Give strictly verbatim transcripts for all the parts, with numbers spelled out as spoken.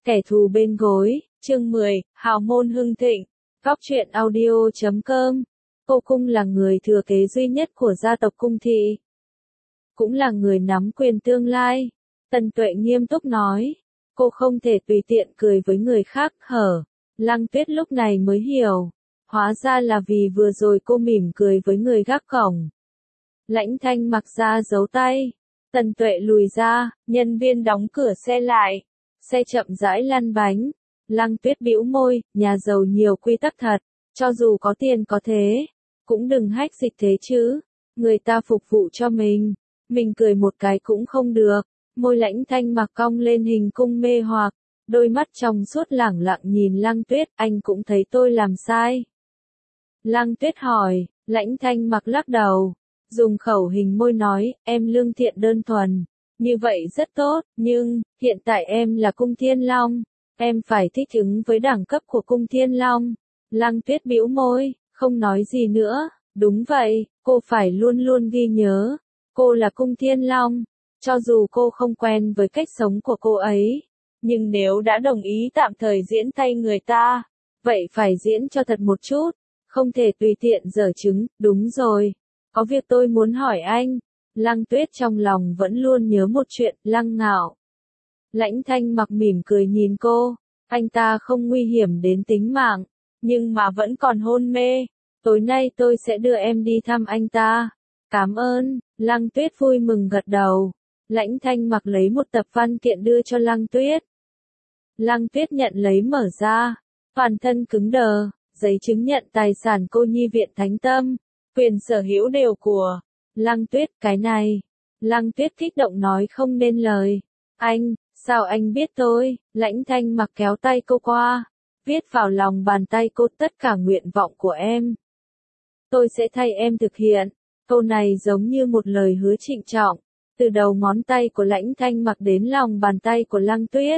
Kẻ thù bên gối, chương mười, hào môn hưng thịnh, góc truyện audio chấm com. Cô Cung là người thừa kế duy nhất của gia tộc Cung Thị. Cũng là người nắm quyền tương lai. Tần Tuệ nghiêm túc nói. Cô không thể tùy tiện cười với người khác hở. Lăng Tuyết lúc này mới hiểu. Hóa ra là vì vừa rồi cô mỉm cười với người gác cổng. Lãnh Thanh mặc ra giấu tay. Tần Tuệ lùi ra, nhân viên đóng cửa xe lại. Xe chậm rãi lăn bánh. Lăng Tuyết bĩu môi, nhà giàu nhiều quy tắc thật. Cho dù có tiền có thế, cũng đừng hách dịch thế chứ. Người ta phục vụ cho mình. Mình cười một cái cũng không được. Môi Lãnh Thanh mặc cong lên hình cung mê hoặc. Đôi mắt trong suốt lẳng lặng nhìn Lăng Tuyết, anh cũng thấy tôi làm sai. Lăng Tuyết hỏi, Lãnh Thanh mặc lắc đầu. Dùng khẩu hình môi nói, em lương thiện đơn thuần. Như vậy rất tốt, nhưng, hiện tại em là Cung Thiên Long. Em phải thích ứng với đẳng cấp của Cung Thiên Long. Lăng Tuyết bĩu môi, không nói gì nữa. Đúng vậy, cô phải luôn luôn ghi nhớ. Cô là Cung Thiên Long. Cho dù cô không quen với cách sống của cô ấy. Nhưng nếu đã đồng ý tạm thời diễn thay người ta, vậy phải diễn cho thật một chút. Không thể tùy tiện giở trứng, đúng rồi. Có việc tôi muốn hỏi anh. Lăng Tuyết trong lòng vẫn luôn nhớ một chuyện, Lăng Ngạo. Lãnh Thanh mặc mỉm cười nhìn cô. Anh ta không nguy hiểm đến tính mạng, nhưng mà vẫn còn hôn mê. Tối nay tôi sẽ đưa em đi thăm anh ta. Cảm ơn. Lăng Tuyết vui mừng gật đầu. Lãnh Thanh mặc lấy một tập văn kiện đưa cho Lăng Tuyết. Lăng Tuyết nhận lấy mở ra. Toàn thân cứng đờ. Giấy chứng nhận tài sản cô nhi viện Thánh Tâm. Quyền sở hữu đều của Lăng Tuyết, cái này. Lăng Tuyết kích động nói không nên lời. Anh, sao anh biết tôi? Lãnh Thanh mặc kéo tay cô qua. Viết vào lòng bàn tay cô tất cả nguyện vọng của em. Tôi sẽ thay em thực hiện. Câu này giống như một lời hứa trịnh trọng. Từ đầu ngón tay của Lãnh Thanh mặc đến lòng bàn tay của Lăng Tuyết.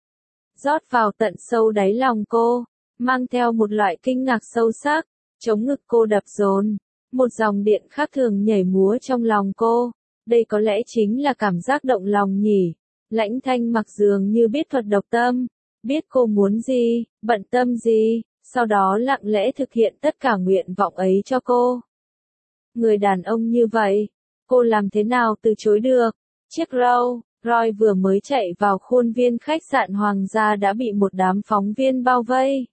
Rót vào tận sâu đáy lòng cô. Mang theo một loại kinh ngạc sâu sắc. Chống ngực cô đập dồn. Một dòng điện khác thường nhảy múa trong lòng cô. Đây có lẽ chính là cảm giác động lòng nhỉ. Lãnh Thanh mặc dường như biết thuật độc tâm. Biết cô muốn gì, bận tâm gì. Sau đó lặng lẽ thực hiện tất cả nguyện vọng ấy cho cô. Người đàn ông như vậy, cô làm thế nào từ chối được. Chiếc Rolls Royce vừa mới chạy vào khuôn viên khách sạn Hoàng gia đã bị một đám phóng viên bao vây.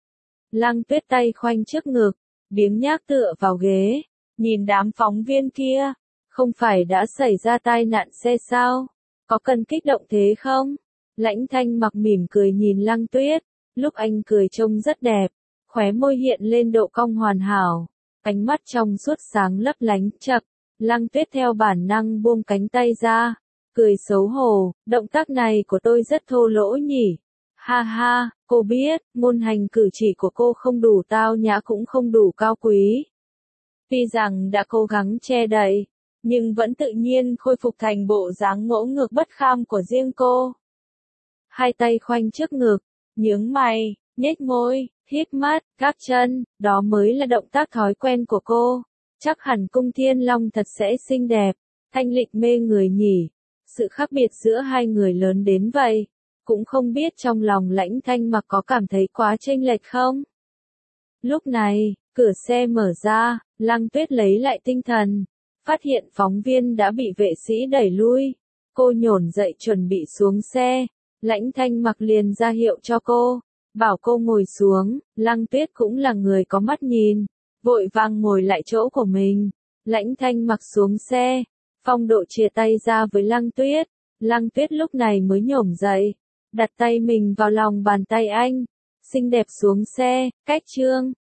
Lăng Tuyết tay khoanh trước ngực, biếng nhác tựa vào ghế, nhìn đám phóng viên kia. Không phải đã xảy ra tai nạn xe sao? Có cần kích động thế không? Lãnh Thanh mặc mỉm cười nhìn Lăng Tuyết. Lúc anh cười trông rất đẹp. Khóe môi hiện lên độ cong hoàn hảo. Ánh mắt trong suốt sáng lấp lánh chập. Lăng Tuyết theo bản năng buông cánh tay ra. Cười xấu hổ. Động tác này của tôi rất thô lỗ nhỉ? Ha ha, cô biết, ngôn hành cử chỉ của cô không đủ tao nhã cũng không đủ cao quý. Tuy rằng đã cố gắng che đậy, nhưng vẫn tự nhiên khôi phục thành bộ dáng ngỗ ngược bất kham của riêng cô. Hai tay khoanh trước ngực, nhướng mày, nhếch môi, híp mắt, gác chân, đó mới là động tác thói quen của cô. Chắc hẳn Cung Thiên Long thật sẽ xinh đẹp, thanh lịch mê người nhỉ. Sự khác biệt giữa hai người lớn đến vậy. Cũng không biết trong lòng Lãnh Thanh mặc có cảm thấy quá chênh lệch không? Lúc này, cửa xe mở ra, Lăng Tuyết lấy lại tinh thần. Phát hiện phóng viên đã bị vệ sĩ đẩy lui. Cô nhổn dậy chuẩn bị xuống xe. Lãnh Thanh mặc liền ra hiệu cho cô. Bảo cô ngồi xuống. Lăng Tuyết cũng là người có mắt nhìn. Vội vàng ngồi lại chỗ của mình. Lãnh Thanh mặc xuống xe. Phong Độ chia tay ra với Lăng Tuyết. Lăng Tuyết lúc này mới nhổm dậy. Đặt tay mình vào lòng bàn tay anh. Xinh đẹp xuống xe, cách trương.